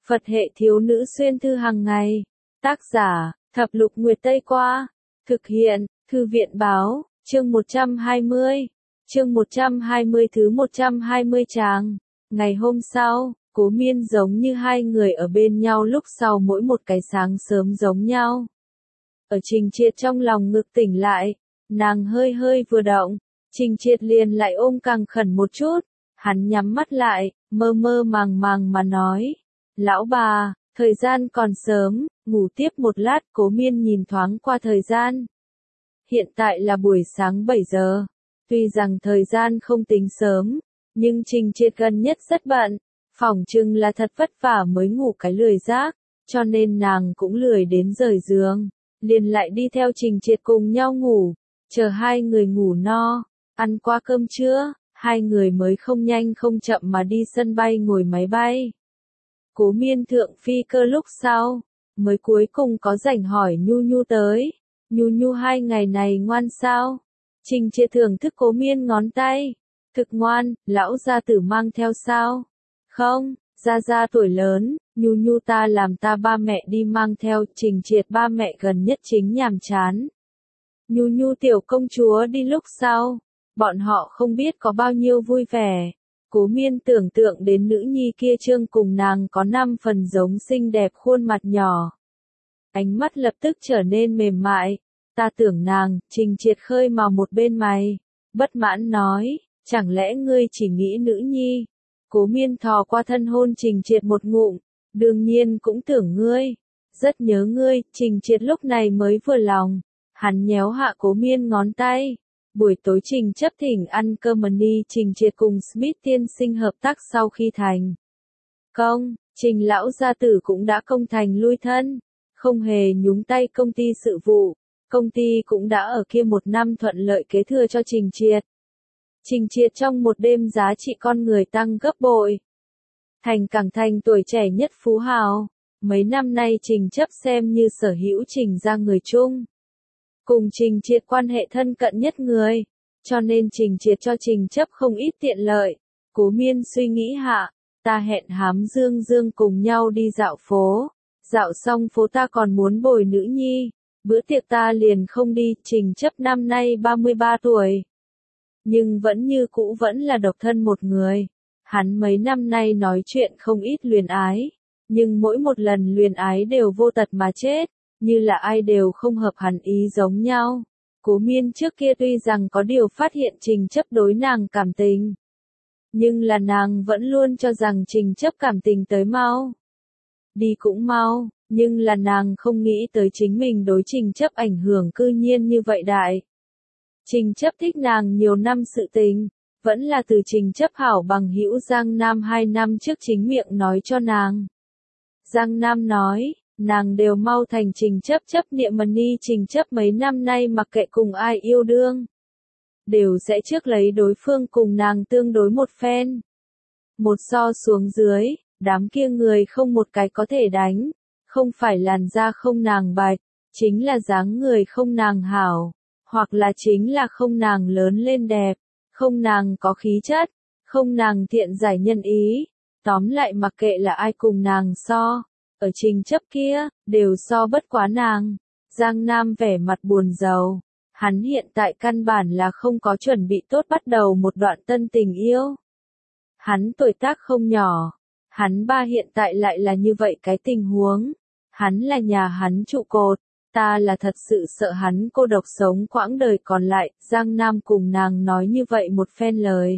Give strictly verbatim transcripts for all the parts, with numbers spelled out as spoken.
Phật hệ thiếu nữ xuyên thư hàng ngày. Tác giả, Thập Lục Nguyệt Tây Qua. Thực hiện, Thư viện Báo, chương một trăm hai mươi. Chương một trăm hai mươi thứ một trăm hai mươi tràng. Ngày hôm sau, Cố Miên giống như hai người ở bên nhau lúc sau mỗi một cái sáng sớm giống nhau. Ở Trình Triệt trong lòng ngực tỉnh lại, nàng hơi hơi vừa động, Trình Triệt liền lại ôm càng khẩn một chút, hắn nhắm mắt lại, mơ mơ màng màng mà nói. Lão bà, thời gian còn sớm, ngủ tiếp một lát. Cố Miên nhìn thoáng qua thời gian. Hiện tại là buổi sáng bảy giờ. Tuy rằng thời gian không tính sớm, nhưng Trình Triệt gần nhất rất bận, phỏng chừng là thật vất vả mới ngủ cái lười giác, cho nên nàng cũng lười đến rời giường, liền lại đi theo Trình Triệt cùng nhau ngủ, chờ hai người ngủ no, ăn qua cơm trưa, hai người mới không nhanh không chậm mà đi sân bay ngồi máy bay. Cố Miên thượng phi cơ lúc sau, mới cuối cùng có rảnh hỏi Nhu Nhu tới. Nhu Nhu hai ngày này ngoan sao? Trình Triệt thưởng thức Cố Miên ngón tay. Thực ngoan, lão gia tử mang theo sao? Không, gia gia tuổi lớn, Nhu Nhu ta làm ta ba mẹ đi mang theo. Trình Triệt ba mẹ gần nhất chính nhàm chán. Nhu Nhu tiểu công chúa đi lúc sau, bọn họ không biết có bao nhiêu vui vẻ. Cố Miên tưởng tượng đến nữ nhi kia trương cùng nàng có năm phần giống xinh đẹp khuôn mặt nhỏ. Ánh mắt lập tức trở nên mềm mại. Ta tưởng nàng. Trình Triệt khơi mào một bên mày, bất mãn nói, chẳng lẽ ngươi chỉ nghĩ nữ nhi? Cố Miên thò qua thân hôn Trình Triệt một ngụm, đương nhiên cũng tưởng ngươi, rất nhớ ngươi. Trình Triệt lúc này mới vừa lòng, hắn nhéo hạ Cố Miên ngón tay. Buổi tối Trình chấp thỉnh ăn cơm mani. Trình Triệt cùng Smith tiên sinh hợp tác sau khi thành công, Trình lão gia tử cũng đã công thành lui thân, không hề nhúng tay công ty sự vụ. Công ty cũng đã ở kia một năm thuận lợi kế thừa cho Trình Triệt. Trình Triệt trong một đêm giá trị con người tăng gấp bội, thành cảng thành tuổi trẻ nhất phú hào. Mấy năm nay Trình chấp xem như sở hữu Trình gia người chung, cùng Trình Triệt quan hệ thân cận nhất người, cho nên Trình Triệt cho Trình chấp không ít tiện lợi. Cố Miên suy nghĩ hạ, ta hẹn Hám Dương Dương cùng nhau đi dạo phố, dạo xong phố ta còn muốn bồi nữ nhi, bữa tiệc ta liền không đi. Trình chấp năm nay ba mươi ba tuổi, nhưng vẫn như cũ vẫn là độc thân một người. Hắn mấy năm nay nói chuyện không ít luyến ái, nhưng mỗi một lần luyến ái đều vô tật mà chết, như là ai đều không hợp hắn ý giống nhau. Cố Miên trước kia tuy rằng có điều phát hiện Trình chấp đối nàng cảm tình, nhưng là nàng vẫn luôn cho rằng Trình chấp cảm tình tới mau, đi cũng mau, nhưng là nàng không nghĩ tới chính mình đối Trình chấp ảnh hưởng cư nhiên như vậy đại. Trình chấp thích nàng nhiều năm sự tình, vẫn là từ Trình chấp hảo bằng hữu Giang Nam hai năm trước chính miệng nói cho nàng. Giang Nam nói, nàng đều mau thành Trình chấp chấp niệm mani. Trình chấp mấy năm nay mặc kệ cùng ai yêu đương, đều sẽ trước lấy đối phương cùng nàng tương đối một phen. Một so xuống dưới, đám kia người không một cái có thể đánh, không phải làn da không nàng bạch, chính là dáng người không nàng hảo, hoặc là chính là không nàng lớn lên đẹp, không nàng có khí chất, không nàng thiện giải nhân ý. Tóm lại mặc kệ là ai cùng nàng so, ở Trình chấp kia, đều so bất quá nàng. Giang Nam vẻ mặt buồn rầu, hắn hiện tại căn bản là không có chuẩn bị tốt bắt đầu một đoạn tân tình yêu. Hắn tuổi tác không nhỏ, hắn ba hiện tại lại là như vậy cái tình huống. Hắn là nhà hắn trụ cột, ta là thật sự sợ hắn cô độc sống quãng đời còn lại. Giang Nam cùng nàng nói như vậy một phen lời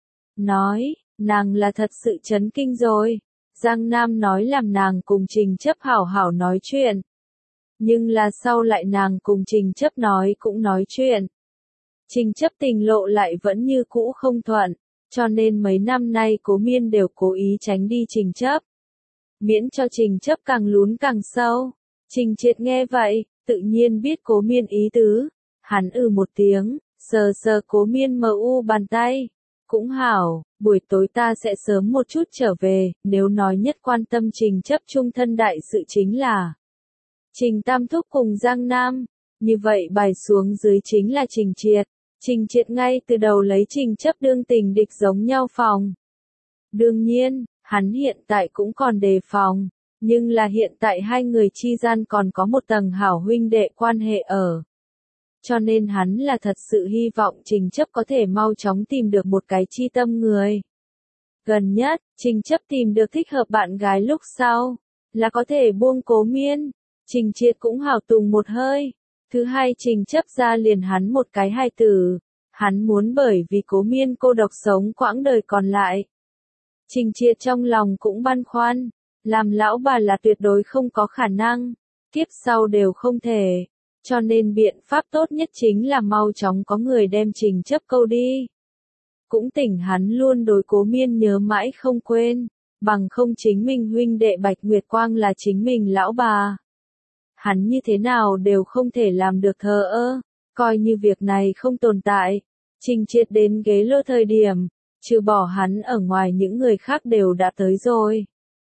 nói, nàng là thật sự chấn kinh rồi. Giang Nam nói làm nàng cùng Trình chấp hảo hảo nói chuyện, nhưng là sau lại nàng cùng Trình chấp nói cũng nói chuyện, Trình chấp tình lộ lại vẫn như cũ không thuận, cho nên mấy năm nay Cố Miên đều cố ý tránh đi Trình chấp, miễn cho Trình chấp càng lún càng sâu. Trình Triệt nghe vậy, tự nhiên biết Cố Miên ý tứ, hắn ừ một tiếng, sờ sờ Cố Miên mờ u bàn tay. Cũng hảo, buổi tối ta sẽ sớm một chút trở về. Nếu nói nhất quan tâm Trình chấp trung thân đại sự chính là Trình Tam Thúc cùng Giang Nam, như vậy bài xuống dưới chính là Trình Triệt. Trình Triệt ngay từ đầu lấy Trình chấp đương tình địch giống nhau phòng. Đương nhiên, Hắn hiện tại cũng còn đề phòng, nhưng là hiện tại hai người chi gian còn có một tầng hảo huynh đệ quan hệ ở. Cho nên hắn là thật sự hy vọng Trình Chấp có thể mau chóng tìm được một cái chi tâm người. Gần nhất, Trình Chấp tìm được thích hợp bạn gái lúc sau, là có thể buông Cố Miên. Trình Triệt cũng hào tùng một hơi. Thứ hai Trình Chấp ra liền hắn một cái hài tử. Hắn muốn bởi vì Cố Miên cô độc sống quãng đời còn lại. Trình Triệt trong lòng cũng băn khoăn. Làm lão bà là tuyệt đối không có khả năng. Kiếp sau đều không thể. Cho nên biện pháp tốt nhất chính là mau chóng có người đem Trình Chấp câu đi. Cũng tỉnh hắn luôn đối Cố Miên nhớ mãi không quên. Bằng không chính mình huynh đệ Bạch Nguyệt Quang là chính mình lão bà. Hắn như thế nào đều không thể làm được thờ ơ, coi như việc này không tồn tại. Trình Triệt đến ghế lô thời điểm, trừ bỏ hắn ở ngoài những người khác đều đã tới rồi.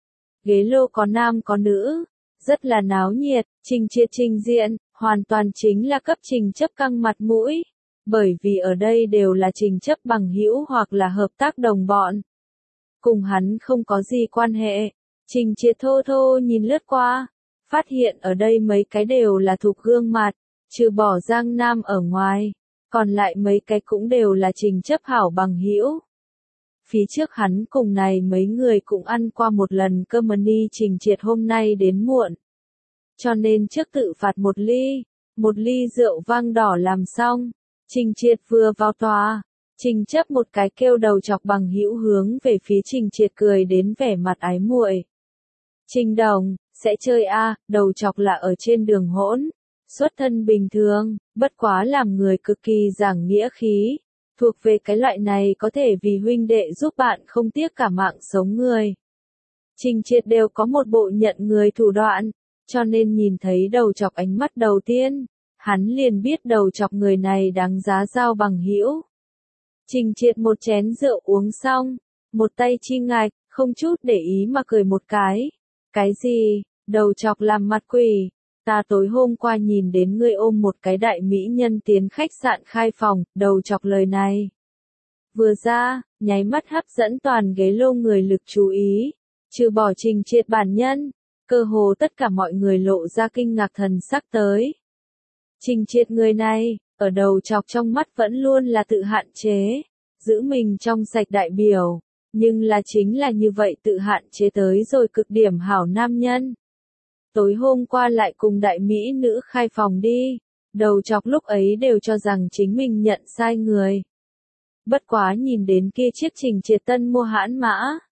Ghế lô có nam có nữ, rất là náo nhiệt. Trình Triệt trình diện, hoàn toàn chính là cấp Trình Chấp căng mặt mũi. Bởi vì ở đây đều là Trình Chấp bằng hữu hoặc là hợp tác đồng bọn. Cùng hắn không có gì quan hệ. Trình Triệt thô thô nhìn lướt qua, phát hiện ở đây mấy cái đều là thuộc gương mặt, trừ bỏ Giang Nam ở ngoài, còn lại mấy cái cũng đều là Trình Chấp hảo bằng hữu. Phía trước hắn cùng này mấy người cũng ăn qua một lần cơm ni. Trình Triệt hôm nay đến muộn, cho nên trước tự phạt một ly, một ly rượu vang đỏ làm xong. Trình Triệt vừa vào tòa, Trình Chấp một cái kêu đầu chọc bằng hữu hướng về phía Trình Triệt cười đến vẻ mặt ái muội. Trình đồng, sẽ chơi a? À, đầu chọc là ở trên đường hỗn, xuất thân bình thường, bất quá làm người cực kỳ giảng nghĩa khí, thuộc về cái loại này có thể vì huynh đệ giúp bạn không tiếc cả mạng sống người. Trình Triệt đều có một bộ nhận người thủ đoạn, cho nên nhìn thấy đầu chọc ánh mắt đầu tiên, hắn liền biết đầu chọc người này đáng giá giao bằng hữu. Trình Triệt một chén rượu uống xong, một tay chi ngạch, không chút để ý mà cười một cái. Cái gì? Đầu chọc làm mặt quỷ. Ta tối hôm qua nhìn đến ngươi ôm một cái đại mỹ nhân tiến khách sạn khai phòng. Đầu chọc lời này vừa ra, nháy mắt hấp dẫn toàn ghế lô người lực chú ý. Trừ bỏ Trình Triệt bản nhân, cơ hồ tất cả mọi người lộ ra kinh ngạc thần sắc tới. Trình Triệt người này, ở đầu chọc trong mắt vẫn luôn là tự hạn chế, giữ mình trong sạch đại biểu, nhưng là chính là như vậy tự hạn chế tới rồi cực điểm hảo nam nhân. Tối hôm qua lại cùng đại mỹ nữ khai phòng đi, đầu chọc lúc ấy đều cho rằng chính mình nhận sai người. Bất quá nhìn đến kia chiếc Trình Triệt tân mua hãn mã,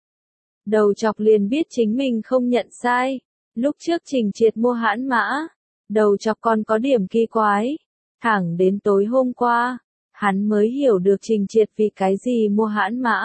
đầu chọc liền biết chính mình không nhận sai. Lúc trước Trình Triệt mua hãn mã, đầu chọc còn có điểm kỳ quái. Thẳng đến tối hôm qua, hắn mới hiểu được Trình Triệt vì cái gì mua hãn mã.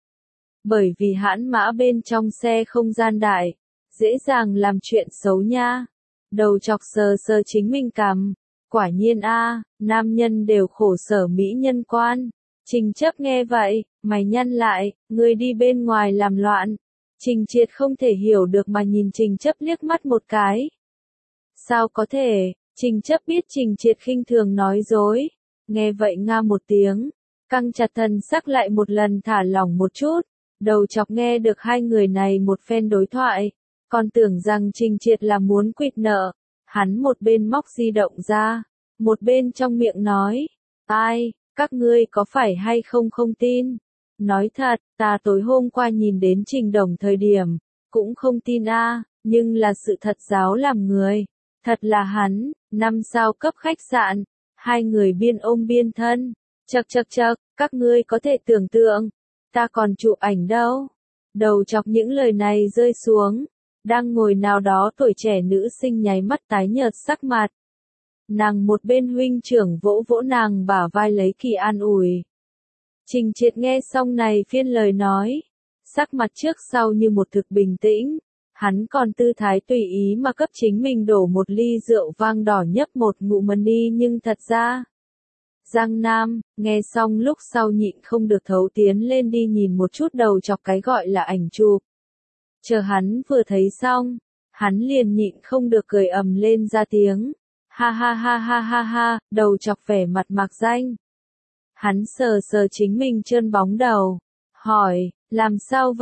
Bởi vì hãn mã bên trong xe không gian đại, dễ dàng làm chuyện xấu nha. Đầu chọc sờ sờ chính mình cằm, quả nhiên a, nam nhân đều khổ sở mỹ nhân quan. Trình Chấp nghe vậy, mày nhăn lại, ngươi đi bên ngoài làm loạn. Trình Triệt không thể hiểu được mà nhìn Trình Chấp liếc mắt một cái. Sao có thể? Trình Chấp biết Trình Triệt khinh thường nói dối. Nghe vậy nga một tiếng, căng chặt thần sắc lại một lần thả lỏng một chút. Đầu chọc nghe được hai người này một phen đối thoại, còn tưởng rằng Trình Triệt là muốn quỵt nợ. Hắn một bên móc di động ra, một bên trong miệng nói, ai, các ngươi có phải hay không không tin? Nói thật, ta tối hôm qua nhìn đến Trình Đồng thời điểm, cũng không tin a, nhưng là sự thật giáo làm người. Thật là hắn, năm sao cấp khách sạn, hai người biên ôm biên thân, chậc chậc chậc, các ngươi có thể tưởng tượng, ta còn chụp ảnh đâu. Đầu chọc những lời này rơi xuống, đang ngồi nào đó tuổi trẻ nữ sinh nháy mắt tái nhợt sắc mặt. Nàng một bên huynh trưởng vỗ vỗ nàng bả vai lấy kỳ an ủi. Trình Triệt nghe xong này phiên lời nói, sắc mặt trước sau như một thực bình tĩnh, hắn còn tư thái tùy ý mà cấp chính mình đổ một ly rượu vang đỏ nhấp một ngụm mani, nhưng thật ra Giang Nam, nghe xong lúc sau nhịn không được thấu tiến lên đi nhìn một chút đầu chọc cái gọi là ảnh chụp. Chờ hắn vừa thấy xong, hắn liền nhịn không được cười ầm lên ra tiếng. Ha ha ha ha ha ha, đầu chọc vẻ mặt mạc danh. Hắn sờ sờ chính mình trơn bóng đầu, hỏi, làm sao vậy,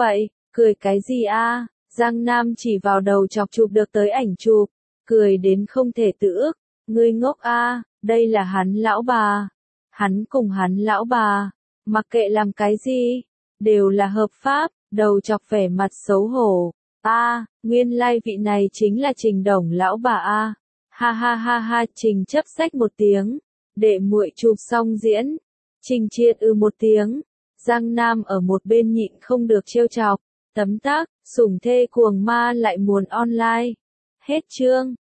Cười cái gì a? Giang Nam chỉ vào đầu chọc chụp được tới ảnh chụp, cười đến không thể tự ức, ngươi ngốc a, đây là hắn lão bà. Hắn cùng hắn lão bà, mặc kệ làm cái gì, đều là hợp pháp, đầu chọc vẻ mặt xấu hổ. A, nguyên lai vị này chính là Trình Đồng lão bà a. Ha ha ha ha, Trình chấp sách một tiếng, để muội chụp xong diễn. Trình Triệt ư một tiếng, Giang Nam ở một bên nhịn không được trêu chọc, tấm tắc, sủng thê cuồng ma lại muốn online. Hết chương.